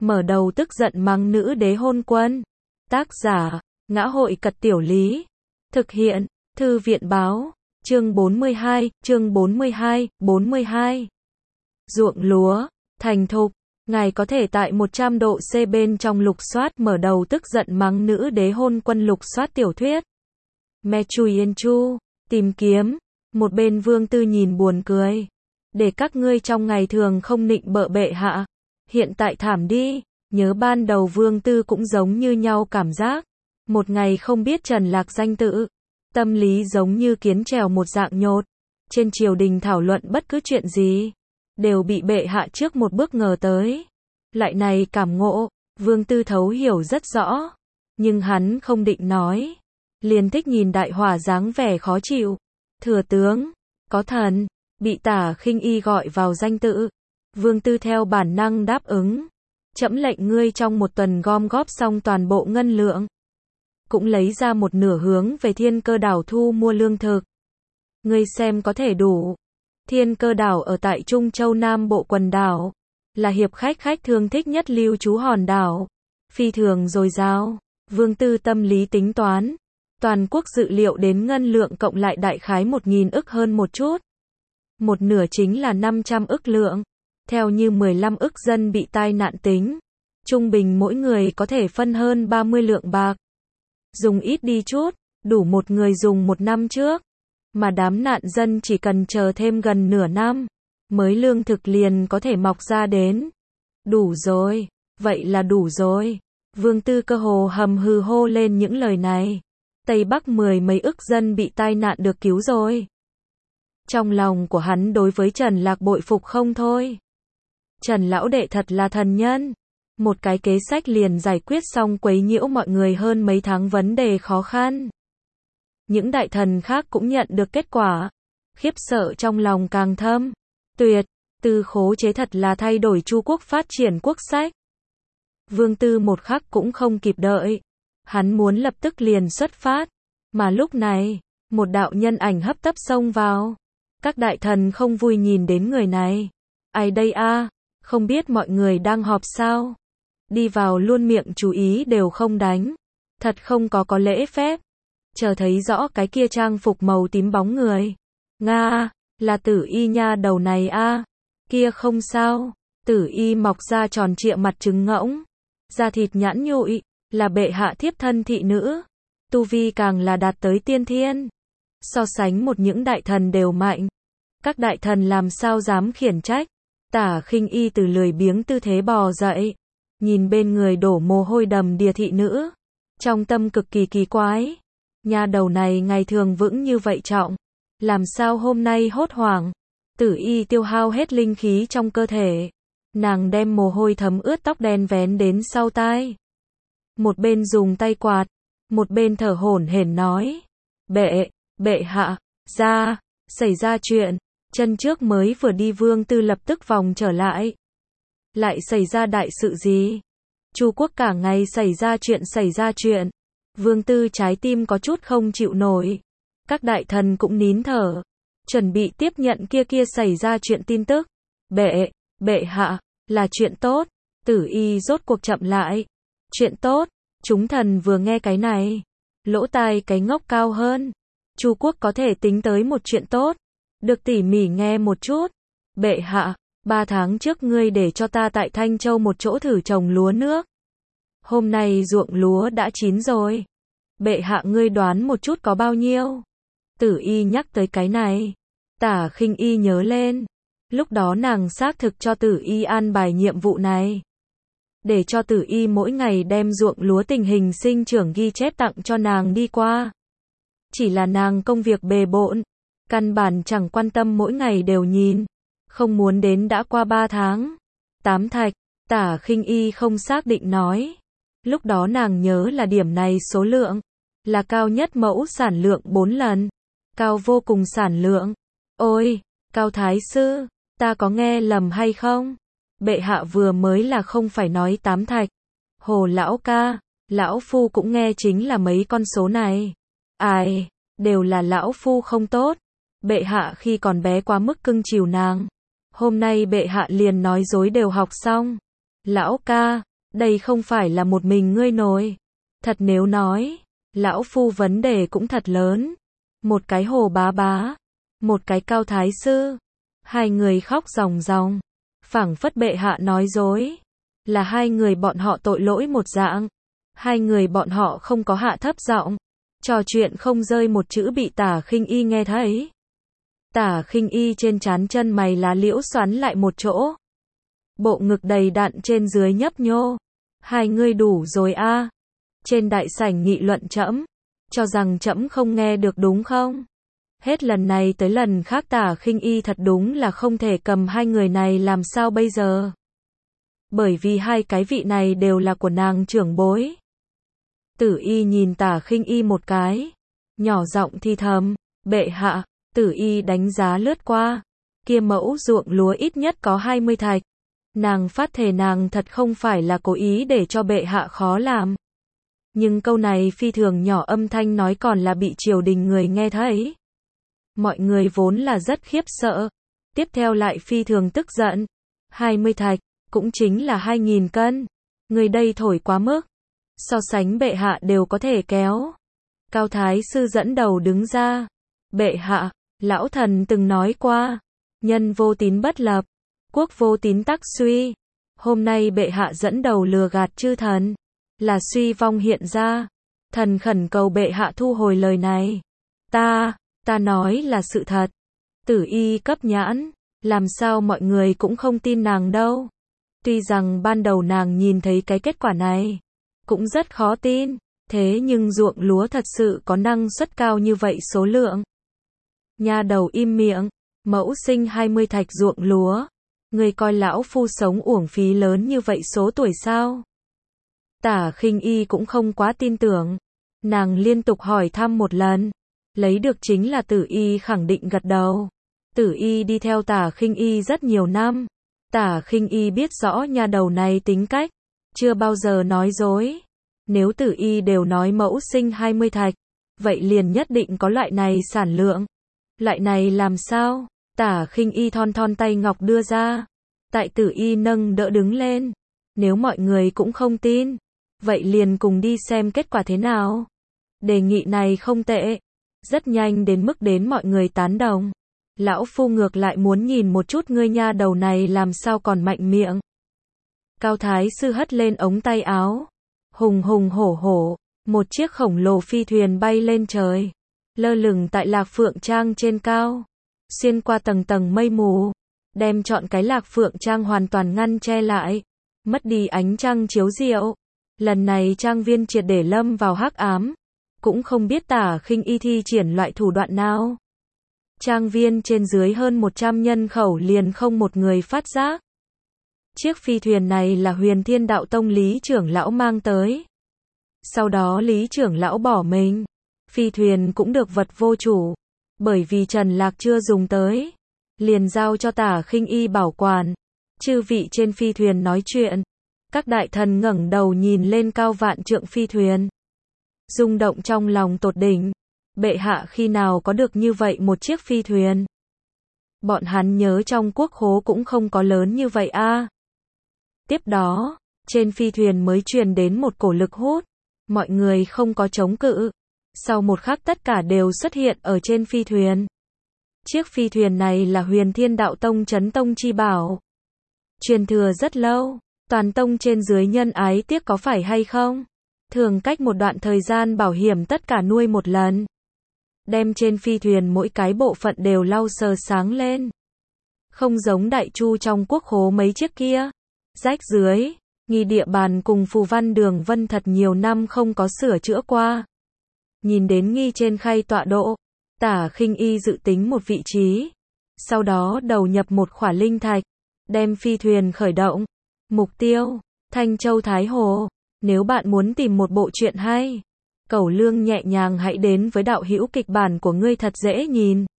mở đầu tức giận mắng nữ đế hôn quân. Tác giả, Ngã hội Cật Tiểu Lý. Thực hiện, Thư viện Báo. Chương 42, chương 42. Ruộng lúa, thành thục. Ngài có thể tại 100 độ C bên trong lục soát mở đầu tức giận mắng nữ đế hôn quân lục soát tiểu thuyết. Me Chui Yên Chu, tìm kiếm. Một bên Vương Tư nhìn buồn cười. Để các ngươi trong ngày thường không nịnh bợ bệ hạ. Hiện tại thảm đi. Nhớ ban đầu Vương Tư cũng giống như nhau cảm giác. Một ngày không biết Trần Lạc danh tự. Tâm lý giống như kiến trèo một dạng nhột. Trên triều đình thảo luận bất cứ chuyện gì. Đều bị bệ hạ trước một bước ngờ tới. Lại này cảm ngộ, Vương Tư thấu hiểu rất rõ. Nhưng hắn không định nói. Liền thích nhìn đại hỏa dáng vẻ khó chịu. Thừa tướng, có thần, bị Tả Khinh Y gọi vào danh tự. Vương Tư theo bản năng đáp ứng. Trẫm lệnh ngươi trong một tuần gom góp xong toàn bộ ngân lượng. Cũng lấy ra một nửa hướng về Thiên Cơ đảo thu mua lương thực. Ngươi xem có thể đủ. Thiên Cơ đảo ở tại Trung Châu Nam Bộ quần đảo. Là hiệp khách thương thích nhất lưu trú hòn đảo. Phi thường dồi dào. Vương Tư tâm lý tính toán. Toàn quốc dự liệu đến ngân lượng cộng lại đại khái 1.000 ức hơn một chút. Một nửa chính là 500 ức lượng. Theo như 15 ức dân bị tai nạn tính. Trung bình mỗi người có thể phân hơn 30 lượng bạc. Dùng ít đi chút, đủ một người dùng một năm trước. Mà đám nạn dân chỉ cần chờ thêm gần nửa năm. Mới lương thực liền có thể mọc ra đến. Đủ rồi, vậy là đủ rồi. Vương Tư cơ hồ hầm hừ hô lên những lời này. Tây Bắc 10 mấy ức dân bị tai nạn được cứu rồi. Trong lòng của hắn đối với Trần Lạc bội phục không thôi. Trần lão đệ thật là thần nhân. Một cái kế sách liền giải quyết xong quấy nhiễu mọi người hơn mấy tháng vấn đề khó khăn. Những đại thần khác cũng nhận được kết quả. Khiếp sợ trong lòng càng thâm. Tuyệt, Tư khố chế thật là thay đổi Chu quốc phát triển quốc sách. Vương Tư một khắc cũng không kịp đợi. Hắn muốn lập tức liền xuất phát. Mà lúc này, một đạo nhân ảnh hấp tấp xông vào. Các đại thần không vui nhìn đến người này. Ai đây a? Không biết mọi người đang họp sao? Đi vào luôn miệng chú ý đều không đánh. Thật không có lễ phép. Chờ thấy rõ cái kia trang phục màu tím bóng người. Nga, là Tử Y nha đầu này a. Kia không sao. Tử Y mọc ra tròn trịa mặt trứng ngỗng. Da thịt nhẵn nhụi, là bệ hạ thiếp thân thị nữ. Tu vi càng là đạt tới tiên thiên. So sánh một những đại thần đều mạnh. Các đại thần làm sao dám khiển trách. Tả Khinh Y từ lười biếng tư thế bò dậy. Nhìn bên người đổ mồ hôi đầm đìa thị nữ. Trong tâm cực kỳ quái. Nha đầu này ngày thường vững như vậy trọng. Làm sao hôm nay hốt hoảng. Tử Y tiêu hao hết linh khí trong cơ thể. Nàng đem mồ hôi thấm ướt tóc đen vén đến sau tai. Một bên dùng tay quạt. Một bên thở hổn hển nói. Bệ hạ, xảy ra chuyện. Chân trước mới vừa đi Vương Tư lập tức vòng trở lại. Lại xảy ra đại sự gì? Chu quốc cả ngày xảy ra chuyện. Vương Tư trái tim có chút không chịu nổi. Các đại thần cũng nín thở. Chuẩn bị tiếp nhận kia xảy ra chuyện tin tức. Bệ hạ, là chuyện tốt. Tử Y rốt cuộc chậm lại. Chuyện tốt, chúng thần vừa nghe cái này. Lỗ tai cái ngốc cao hơn. Chu quốc có thể tính tới một chuyện tốt. Được tỉ mỉ nghe một chút. Bệ hạ, 3 tháng trước ngươi để cho ta tại Thanh Châu một chỗ thử trồng lúa nước. Hôm nay ruộng lúa đã chín rồi. Bệ hạ ngươi đoán một chút có bao nhiêu? Tử Y nhắc tới cái này. Tả Khinh Y nhớ lên. Lúc đó nàng xác thực cho Tử Y an bài nhiệm vụ này. Để cho Tử Y mỗi ngày đem ruộng lúa tình hình sinh trưởng ghi chép tặng cho nàng đi qua. Chỉ là nàng công việc bề bộn. Căn bản chẳng quan tâm mỗi ngày đều nhìn. Không muốn đến đã qua 3 tháng. 8 thạch, Tả Khinh Y không xác định nói. Lúc đó nàng nhớ là điểm này số lượng. Là cao nhất mẫu sản lượng 4 lần. Cao vô cùng sản lượng. Ôi, Cao Thái Sư, ta có nghe lầm hay không? Bệ hạ vừa mới là không phải nói 8 thạch. Hồ lão ca, lão phu cũng nghe chính là mấy con số này. Ai, đều là lão phu không tốt. Bệ hạ khi còn bé quá mức cưng chiều nàng. Hôm nay bệ hạ liền nói dối đều học xong. Lão ca, Đây không phải là một mình ngươi nổi. Thật nếu nói, lão phu vấn đề cũng thật lớn. Một cái Hồ Bá Bá, một cái Cao Thái Sư. Hai người khóc ròng ròng, phảng phất bệ hạ nói dối. Là hai người bọn họ tội lỗi một dạng. Hai người bọn họ không có hạ thấp giọng, trò chuyện không rơi một chữ bị Tả Khinh Y nghe thấy. Tả Khinh Y trên trán chân mày lá liễu xoắn lại một chỗ. Bộ ngực đầy đặn trên dưới nhấp nhô. Hai ngươi đủ rồi a. Trên đại sảnh nghị luận trẫm, cho rằng trẫm không nghe được đúng không? Hết lần này tới lần khác Tả Khinh Y thật đúng là không thể cầm hai người này làm sao bây giờ. Bởi vì hai cái vị này đều là của nàng trưởng bối. Tử Y nhìn Tả Khinh Y một cái, nhỏ giọng thì thầm, bệ hạ. Tử Y đánh giá lướt qua, kia mẫu ruộng lúa ít nhất có 20 thạch. Nàng phát thề nàng thật không phải là cố ý để cho bệ hạ khó làm. Nhưng câu này phi thường nhỏ âm thanh nói còn là bị triều đình người nghe thấy. Mọi người vốn là rất khiếp sợ, tiếp theo lại phi thường tức giận. 20 thạch, cũng chính là 2.000 cân. Người đây thổi quá mức. So sánh bệ hạ đều có thể kéo. Cao Thái Sư dẫn đầu đứng ra. Bệ hạ, lão thần từng nói qua, nhân vô tín bất lập, quốc vô tín tắc suy. Hôm nay bệ hạ dẫn đầu lừa gạt chư thần, là suy vong hiện ra. Thần khẩn cầu bệ hạ thu hồi lời này. Ta nói là sự thật. Tử Y cấp nhãn, làm sao mọi người cũng không tin nàng đâu. Tuy rằng ban đầu nàng nhìn thấy cái kết quả này, cũng rất khó tin, thế nhưng ruộng lúa thật sự có năng suất cao như vậy số lượng. Nha đầu im miệng, mẫu sinh 20 thạch ruộng lúa. Người coi lão phu sống uổng phí lớn như vậy số tuổi sao? Tả Khinh Y cũng không quá tin tưởng. Nàng liên tục hỏi thăm một lần. Lấy được chính là Tử Y khẳng định gật đầu. Tử Y đi theo Tả Khinh Y rất nhiều năm. Tả Khinh Y biết rõ nha đầu này tính cách, chưa bao giờ nói dối. Nếu Tử Y đều nói mẫu sinh 20 thạch, vậy liền nhất định có loại này sản lượng. Loại này làm sao? Tả Khinh Y thon thon tay ngọc đưa ra. Tại Tử Y nâng đỡ đứng lên. Nếu mọi người cũng không tin, vậy liền cùng đi xem kết quả thế nào. Đề nghị này không tệ. Rất nhanh đến mức đến mọi người tán đồng. Lão phu ngược lại muốn nhìn một chút ngươi nha đầu này làm sao còn mạnh miệng. Cao Thái Sư hất lên ống tay áo. Hùng hùng hổ hổ, một chiếc khổng lồ phi thuyền bay lên trời, lơ lửng tại Lạc Phượng Trang trên cao, xuyên qua tầng tầng mây mù, đem trọn cái Lạc Phượng Trang hoàn toàn ngăn che lại, mất đi ánh trăng chiếu diệu. Lần này trang viên triệt để lâm vào hắc ám, cũng không biết Tả Khinh Y thi triển loại thủ đoạn nào. Trang viên trên dưới hơn 100 nhân khẩu liền không một người phát giác. Chiếc phi thuyền này là Huyền Thiên Đạo Tông Lý trưởng lão mang tới. Sau đó Lý trưởng lão bỏ mình. Phi thuyền cũng được vật vô chủ. Bởi vì Trần Lạc chưa dùng tới, liền giao cho Tả Khinh Y bảo quản. Chư vị trên phi thuyền nói chuyện. Các đại thần ngẩng đầu nhìn lên cao vạn trượng phi thuyền, rung động trong lòng tột đỉnh. Bệ hạ khi nào có được như vậy một chiếc phi thuyền? Bọn hắn nhớ trong quốc khố cũng không có lớn như vậy a. Tiếp đó, trên phi thuyền mới truyền đến một cổ lực hút. Mọi người không có chống cự. Sau một khắc tất cả đều xuất hiện ở trên phi thuyền. Chiếc phi thuyền này là Huyền Thiên Đạo Tông Chấn Tông chi bảo. Truyền thừa rất lâu, toàn tông trên dưới nhân ái tiếc có phải hay không? Thường cách một đoạn thời gian bảo hiểm tất cả nuôi một lần. Đem trên phi thuyền mỗi cái bộ phận đều lau sờ sáng lên. Không giống đại chu trong quốc khố mấy chiếc kia. Rách dưới, nghi địa bàn cùng phù văn đường vân thật nhiều năm không có sửa chữa qua. Nhìn đến nghi trên khay tọa độ, Tả Khinh Y dự tính một vị trí. Sau đó đầu nhập một khỏa linh thạch, đem phi thuyền khởi động. Mục tiêu, Thanh Châu Thái Hồ. Nếu bạn muốn tìm một bộ truyện hay, Cẩu Lương nhẹ nhàng hãy đến với đạo hữu kịch bản của ngươi thật dễ nhìn.